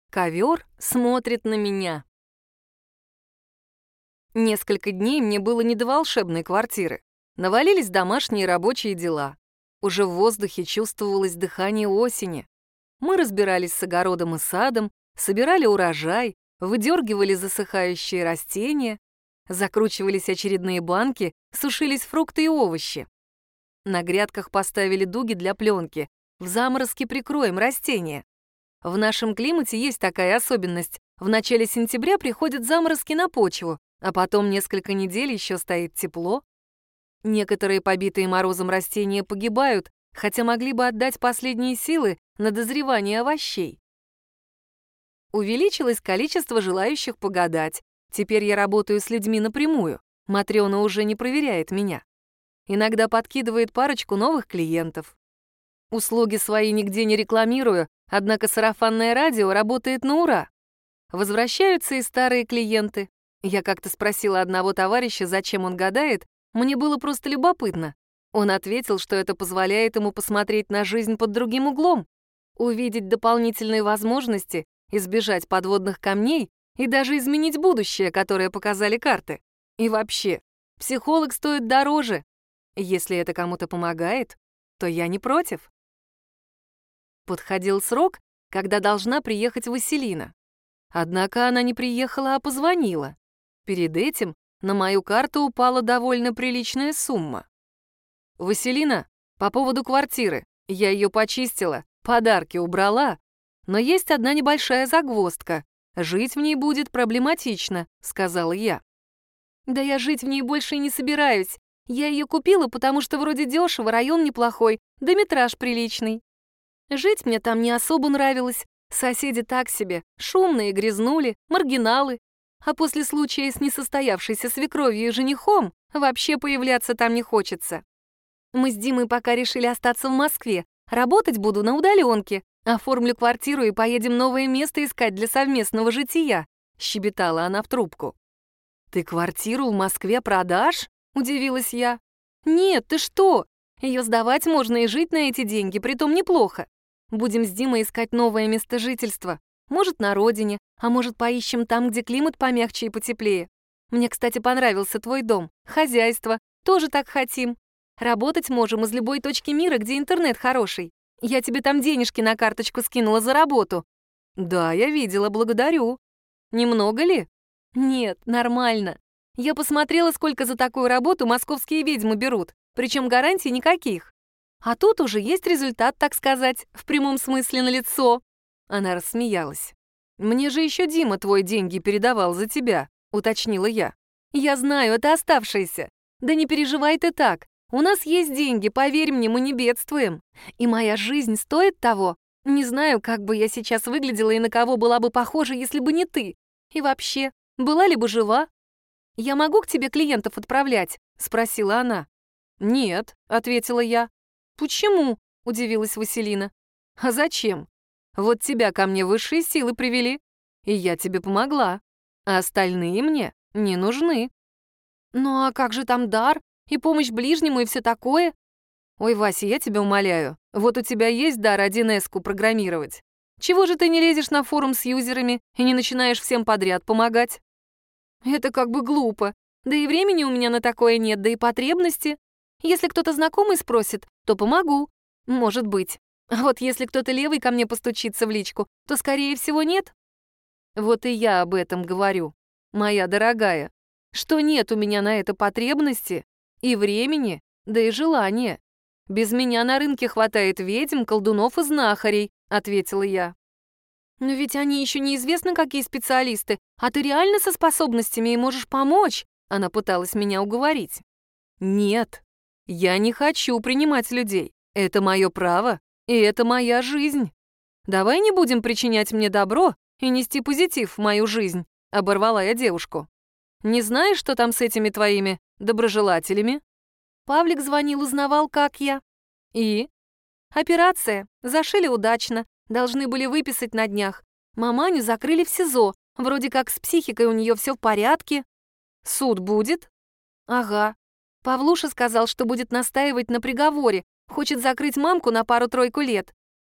Ковер смотрит на меня. Несколько дней мне было не до волшебной квартиры. Навалились домашние рабочие дела. Уже в воздухе чувствовалось дыхание осени. Мы разбирались с огородом и садом, собирали урожай, выдергивали засыхающие растения, закручивались очередные банки, сушились фрукты и овощи. На грядках поставили дуги для пленки, в заморозке прикроем растения. В нашем климате есть такая особенность. В начале сентября приходят заморозки на почву, а потом несколько недель еще стоит тепло. Некоторые побитые морозом растения погибают, хотя могли бы отдать последние силы на дозревание овощей. Увеличилось количество желающих погадать. Теперь я работаю с людьми напрямую. Матрёна уже не проверяет меня. Иногда подкидывает парочку новых клиентов. Услуги свои нигде не рекламирую, однако сарафанное радио работает на ура. Возвращаются и старые клиенты. Я как-то спросила одного товарища, зачем он гадает. Мне было просто любопытно. Он ответил, что это позволяет ему посмотреть на жизнь под другим углом, увидеть дополнительные возможности, избежать подводных камней и даже изменить будущее, которое показали карты. И вообще, психолог стоит дороже. Если это кому-то помогает, то я не против. Подходил срок, когда должна приехать Василина. Однако она не приехала, а позвонила. Перед этим на мою карту упала довольно приличная сумма. «Василина, по поводу квартиры. Я ее почистила, подарки убрала. Но есть одна небольшая загвоздка. Жить в ней будет проблематично», — сказала я. «Да я жить в ней больше и не собираюсь. Я ее купила, потому что вроде дешево, район неплохой, да метраж приличный. Жить мне там не особо нравилось. Соседи так себе, шумные, грязнули, маргиналы. А после случая с несостоявшейся свекровью и женихом вообще появляться там не хочется. Мы с Димой пока решили остаться в Москве. Работать буду на удаленке. Оформлю квартиру и поедем новое место искать для совместного жития», — щебетала она в трубку. «Ты квартиру в Москве продашь?» — удивилась я. «Нет, ты что? Ее сдавать можно и жить на эти деньги, притом неплохо. Будем с Димой искать новое место жительства. Может, на родине, а может, поищем там, где климат помягче и потеплее. Мне, кстати, понравился твой дом. Хозяйство. Тоже так хотим. Работать можем из любой точки мира, где интернет хороший. Я тебе там денежки на карточку скинула за работу». «Да, я видела, благодарю. Немного ли?» «Нет, нормально. Я посмотрела, сколько за такую работу московские ведьмы берут, причем гарантий никаких. А тут уже есть результат, так сказать, в прямом смысле налицо». Она рассмеялась. «Мне же еще Дима твой деньги передавал за тебя», — уточнила я. «Я знаю, это оставшиеся. Да не переживай ты так. У нас есть деньги, поверь мне, мы не бедствуем. И моя жизнь стоит того. Не знаю, как бы я сейчас выглядела и на кого была бы похожа, если бы не ты. И вообще, была ли бы жива?» «Я могу к тебе клиентов отправлять?» — спросила она. «Нет», — ответила я. «Почему?» — удивилась Василина. «А зачем? Вот тебя ко мне высшие силы привели, и я тебе помогла, а остальные мне не нужны». «Ну а как же там дар и помощь ближнему и все такое?» «Ой, Вася, я тебя умоляю, вот у тебя есть дар 1С-ку программировать. Чего же ты не лезешь на форум с юзерами и не начинаешь всем подряд помогать?» «Это как бы глупо. Да и времени у меня на такое нет, да и потребности. Если кто-то знакомый спросит, то помогу. Может быть. А вот если кто-то левый ко мне постучится в личку, то, скорее всего, нет». «Вот и я об этом говорю, моя дорогая, что нет у меня на это потребности и времени, да и желания. Без меня на рынке хватает ведьм, колдунов и знахарей», — ответила я. «Но ведь они еще неизвестно, какие специалисты, а ты реально со способностями и можешь помочь», — она пыталась меня уговорить. «Нет, я не хочу принимать людей. Это мое право, и это моя жизнь. Давай не будем причинять мне добро и нести позитив в мою жизнь», — оборвала я девушку. «Не знаешь, что там с этими твоими доброжелателями?» Павлик звонил, узнавал, как я. «И?» «Операция. Зашили удачно. Должны были выписать на днях. Маманю закрыли в СИЗО. Вроде как с психикой у нее все в порядке». «Суд будет?» «Ага. Павлуша сказал, что будет настаивать на приговоре. Хочет закрыть мамку на пару-тройку лет.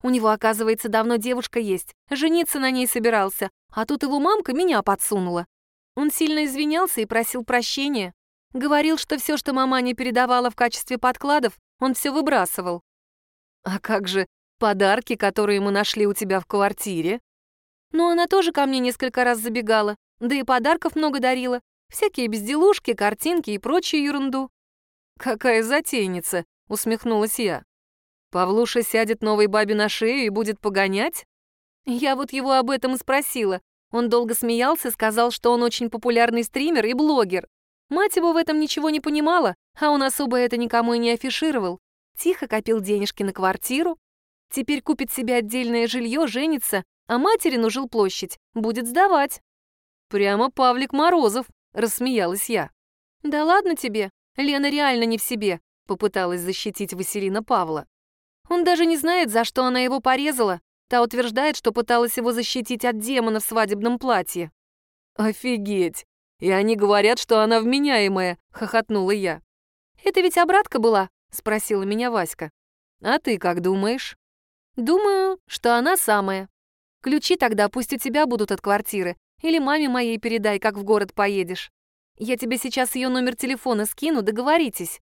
У него, оказывается, давно девушка есть, жениться на ней собирался, а тут его мамка меня подсунула. Он сильно извинялся и просил прощения. Говорил, что все, что маманя передавала в качестве подкладов, он все выбрасывал. А как же подарки, которые мы нашли у тебя в квартире? Ну, она тоже ко мне несколько раз забегала, да и подарков много дарила. Всякие безделушки, картинки и прочую ерунду. «Какая затейница!» — усмехнулась я. «Павлуша сядет новой бабе на шею и будет погонять?» Я вот его об этом и спросила. Он долго смеялся, сказал, что он очень популярный стример и блогер. Мать его в этом ничего не понимала, а он особо это никому и не афишировал. Тихо копил денежки на квартиру. Теперь купит себе отдельное жилье, женится, а материну жилплощадь будет сдавать. «Прямо Павлик Морозов», — рассмеялась я. «Да ладно тебе, Лена реально не в себе», — попыталась защитить Василина Павла. «Он даже не знает, за что она его порезала. Та утверждает, что пыталась его защитить от демона в свадебном платье». «Офигеть! И они говорят, что она вменяемая», — хохотнула я. «Это ведь обратка была?» — спросила меня Васька. «А ты как думаешь?» «Думаю, что она самая. Ключи тогда пусть у тебя будут от квартиры, или маме моей передай, как в город поедешь. Я тебе сейчас ее номер телефона скину, договоритесь.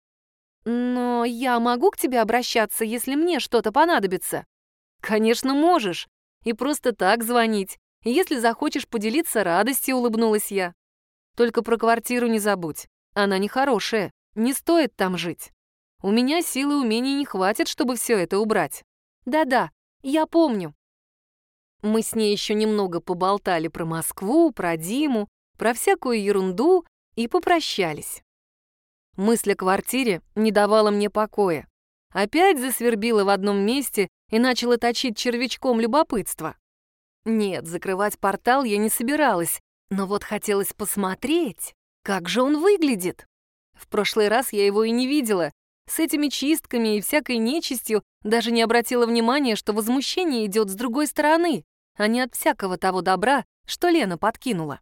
Но я могу к тебе обращаться, если мне что-то понадобится?» «Конечно, можешь. И просто так звонить. Если захочешь поделиться радостью», — улыбнулась я. «Только про квартиру не забудь. Она нехорошая, не стоит там жить. У меня силы и умений не хватит, чтобы все это убрать». «Да-да, я помню». Мы с ней еще немного поболтали про Москву, про Диму, про всякую ерунду и попрощались. Мысль о квартире не давала мне покоя. Опять засвербила в одном месте и начала точить червячком любопытства. Нет, закрывать портал я не собиралась, но вот хотелось посмотреть, как же он выглядит. В прошлый раз я его и не видела. С этими чистками и всякой нечистью даже не обратила внимания, что возмущение идет с другой стороны, а не от всякого того добра, что Лена подкинула.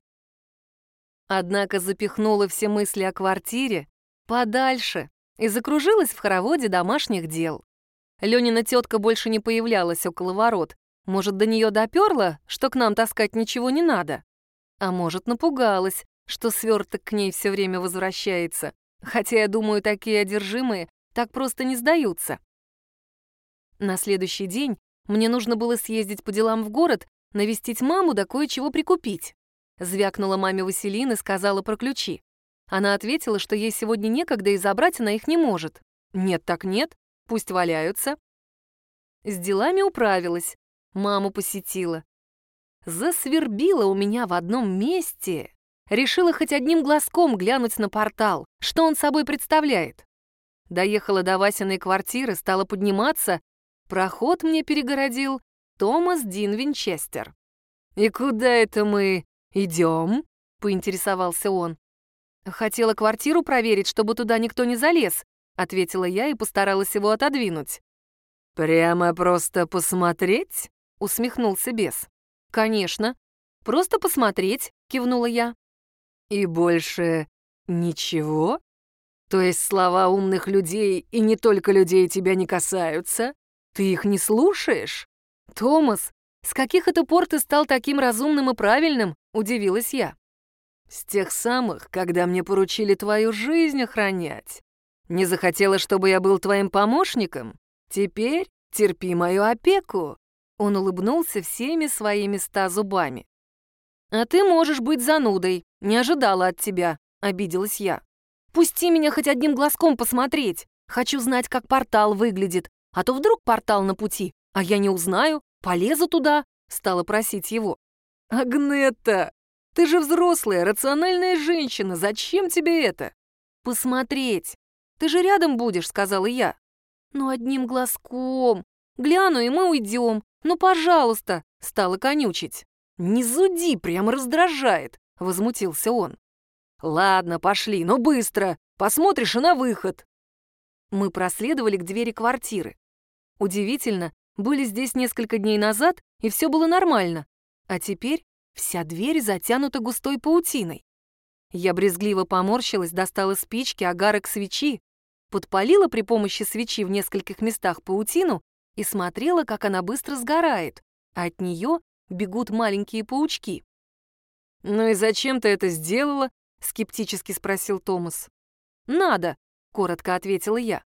Однако запихнула все мысли о квартире подальше и закружилась в хороводе домашних дел. Ленина тетка больше не появлялась около ворот. Может, до нее доперло, что к нам таскать ничего не надо? А может, напугалась, что сверток к ней все время возвращается. Хотя, я думаю, такие одержимые так просто не сдаются. На следующий день мне нужно было съездить по делам в город, навестить маму да кое-чего прикупить. Звякнула маме Василины и сказала про ключи. Она ответила, что ей сегодня некогда и забрать она их не может. Нет так нет, пусть валяются. С делами управилась, маму посетила. Засвербила у меня в одном месте. Решила хоть одним глазком глянуть на портал, что он собой представляет. Доехала до Васиной квартиры, стала подниматься. Проход мне перегородил Томас Дин Винчестер. «И куда это мы идем?» — поинтересовался он. «Хотела квартиру проверить, чтобы туда никто не залез», — ответила я и постаралась его отодвинуть. «Прямо просто посмотреть?» — усмехнулся бес. «Конечно. Просто посмотреть», — кивнула я. «И больше ничего? То есть слова умных людей и не только людей тебя не касаются? Ты их не слушаешь?» «Томас, с каких это пор ты стал таким разумным и правильным?» — удивилась я. «С тех самых, когда мне поручили твою жизнь охранять. Не захотела, чтобы я был твоим помощником? Теперь терпи мою опеку». Он улыбнулся всеми своими 100 зубами. «А ты можешь быть занудой. Не ожидала от тебя», — обиделась я. «Пусти меня хоть одним глазком посмотреть. Хочу знать, как портал выглядит. А то вдруг портал на пути, а я не узнаю, полезу туда», — стала просить его. «Агнетта, ты же взрослая, рациональная женщина. Зачем тебе это?» «Посмотреть. Ты же рядом будешь», — сказала я. «Ну, одним глазком. Гляну, и мы уйдем. Ну, пожалуйста», — стала конючить. «Не зуди, прямо раздражает», — возмутился он. «Ладно, пошли, но быстро. Посмотришь и на выход». Мы проследовали к двери квартиры. Удивительно, были здесь несколько дней назад, и все было нормально. А теперь вся дверь затянута густой паутиной. Я брезгливо поморщилась, достала спички, огарок свечи, подпалила при помощи свечи в нескольких местах паутину и смотрела, как она быстро сгорает, а от нее бегут маленькие паучки. «Ну и зачем ты это сделала?» — скептически спросил Томас. «Надо», — коротко ответила я.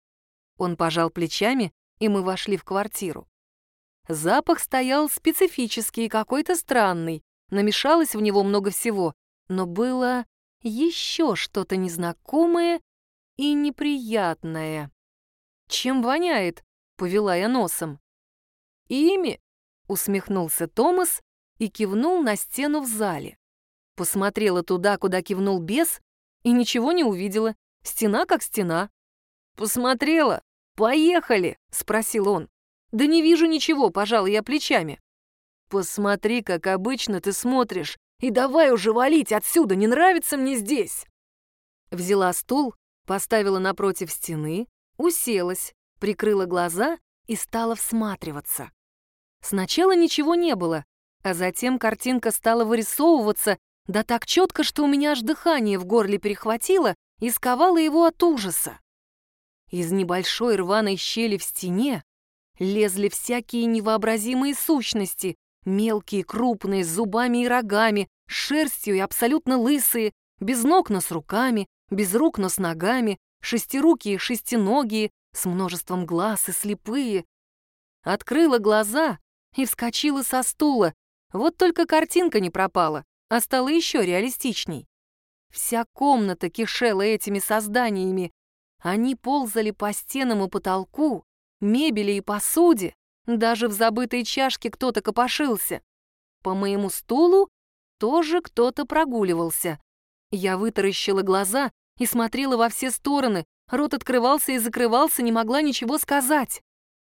Он пожал плечами, и мы вошли в квартиру. Запах стоял специфический, какой-то странный, намешалось в него много всего, но было еще что-то незнакомое и неприятное. «Чем воняет?» — повела я носом. «Ими?» — усмехнулся Томас и кивнул на стену в зале. Посмотрела туда, куда кивнул бес, и ничего не увидела. Стена как стена. «Посмотрела? Поехали!» — спросил он. «Да не вижу ничего», — пожала я плечами. «Посмотри, как обычно ты смотришь, и давай уже валить отсюда, не нравится мне здесь!» Взяла стул, поставила напротив стены, уселась, прикрыла глаза и стала всматриваться. Сначала ничего не было, а затем картинка стала вырисовываться, да так четко, что у меня аж дыхание в горле перехватило и сковало его от ужаса. Из небольшой рваной щели в стене лезли всякие невообразимые сущности, мелкие, крупные, с зубами и рогами, с шерстью и абсолютно лысые, без ног, но с руками, без рук, но с ногами, шестирукие, шестиногие, с множеством глаз и слепые. Открыла глаза и вскочила со стула. Вот только картинка не пропала, а стала еще реалистичней. Вся комната кишела этими созданиями. Они ползали по стенам и потолку, мебели и посуде. Даже в забытой чашке кто-то копошился. По моему стулу тоже кто-то прогуливался. Я вытаращила глаза и смотрела во все стороны. Рот открывался и закрывался, не могла ничего сказать.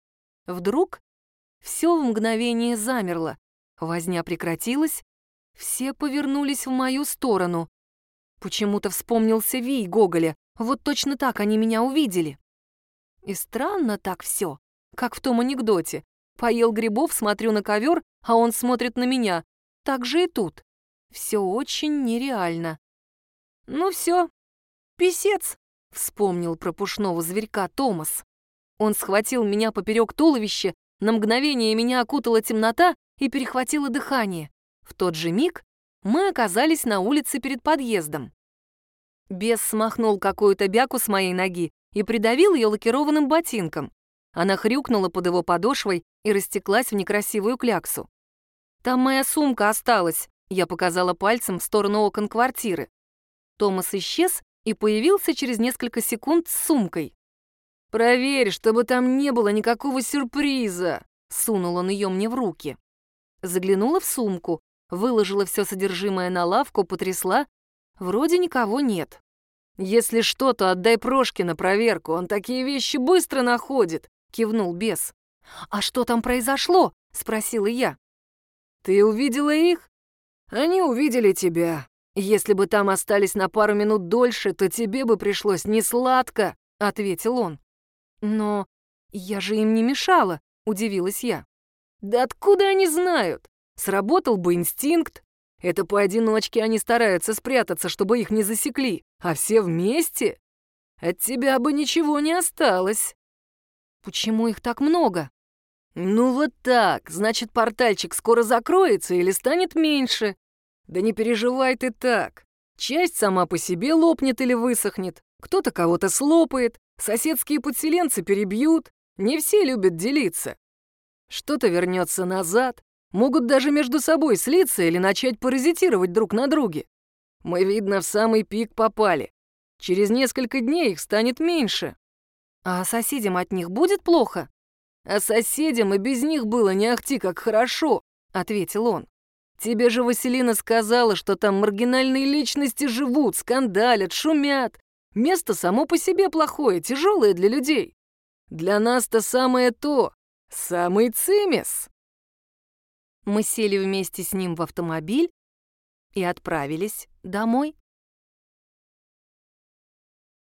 Вдруг все в мгновение замерло. Возня прекратилась, все повернулись в мою сторону. Почему-то вспомнился вий Гоголя, вот точно так они меня увидели. И странно так все, как в том анекдоте. Поел грибов, смотрю на ковер, а он смотрит на меня. Так же и тут. Все очень нереально. «Ну все, писец», — вспомнил про пушного зверька Томас. Он схватил меня поперек туловища, на мгновение меня окутала темнота и перехватило дыхание. В тот же миг мы оказались на улице перед подъездом. Бес смахнул какую-то бяку с моей ноги и придавил ее лакированным ботинком. Она хрюкнула под его подошвой и растеклась в некрасивую кляксу. «Там моя сумка осталась», — я показала пальцем в сторону окон квартиры. Томас исчез и появился через несколько секунд с сумкой. «Проверь, чтобы там не было никакого сюрприза», — сунул он ее мне в руки. Заглянула в сумку, выложила все содержимое на лавку, потрясла. Вроде никого нет. «Если что, то отдай Прошке на проверку, он такие вещи быстро находит», — кивнул бес. «А что там произошло?» — спросила я. «Ты увидела их? Они увидели тебя. Если бы там остались на пару минут дольше, то тебе бы пришлось несладко», — ответил он. «Но я же им не мешала», — удивилась я. «Да откуда они знают? Сработал бы инстинкт. Это поодиночке они стараются спрятаться, чтобы их не засекли, а все вместе? От тебя бы ничего не осталось». «Почему их так много?» «Ну вот так, значит, портальчик скоро закроется или станет меньше. Да не переживай ты так. Часть сама по себе лопнет или высохнет, кто-то кого-то слопает, соседские подселенцы перебьют, не все любят делиться. Что-то вернется назад, могут даже между собой слиться или начать паразитировать друг на друге. Мы, видно, в самый пик попали. Через несколько дней их станет меньше». «А соседям от них будет плохо?» «А соседям и без них было не ахти как хорошо», — ответил он. «Тебе же Василина сказала, что там маргинальные личности живут, скандалят, шумят. Место само по себе плохое, тяжелое для людей. Для нас-то самое то, самый цимес». Мы сели вместе с ним в автомобиль и отправились домой.